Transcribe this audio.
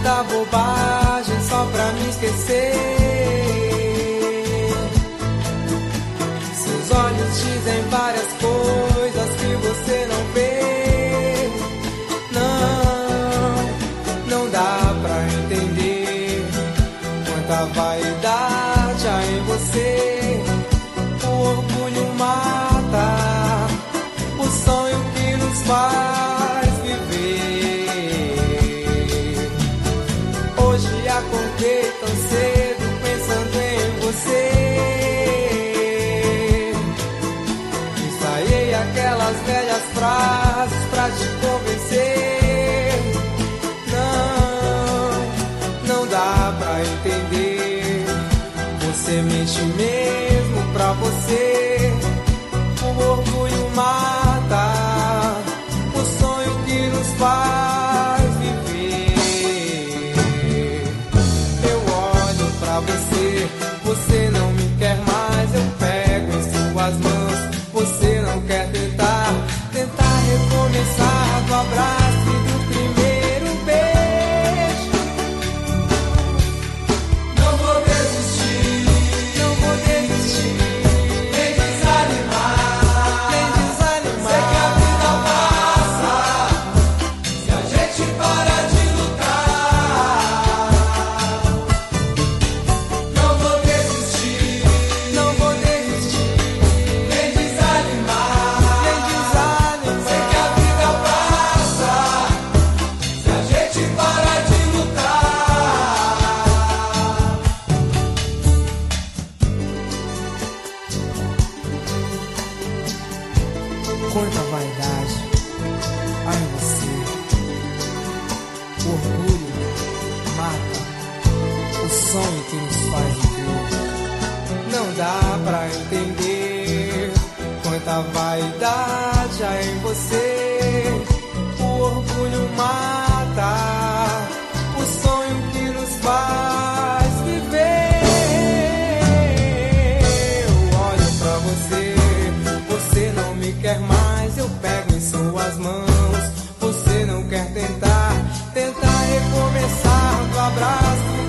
tanta bobagem só pra me esquecer. Seus olhos dizem várias coisas que você não vê. Não dá pra entender quanta vaidade há em você. O orgulho mata o sonho que nos faz viver. Hoje acordei tão cedo pensando em você. Ensaiei aquelas velhas frases pra te convencer. Não dá pra entender. Você mente mesmo pra você. O orgulho mata o sonho que nos faz viver. Eu olho pra você, você não me quer mais. Eu pego em suas mãos, você não quer tentar recomeçar do abraço e do primeiro beijo. Não vou desistir, não vou desistir. Nem desanimar, nem desanimar. Sei que a vida passa se a gente para de lutar. Não vou desistir, não vou desistir. Nem desanimar, nem desanimar. Sei que a vida passa se a gente para de lutar. Quanta vaidade há em você. O orgulho mata o sonho que nos faz viver. Não dá pra entender quanta vaidade há em você. O orgulho mata o sonho que nos faz viver. Eu olho pra você, você não me quer mais. Eu pego em suas mãos, você não quer tentar recomeçar do abraço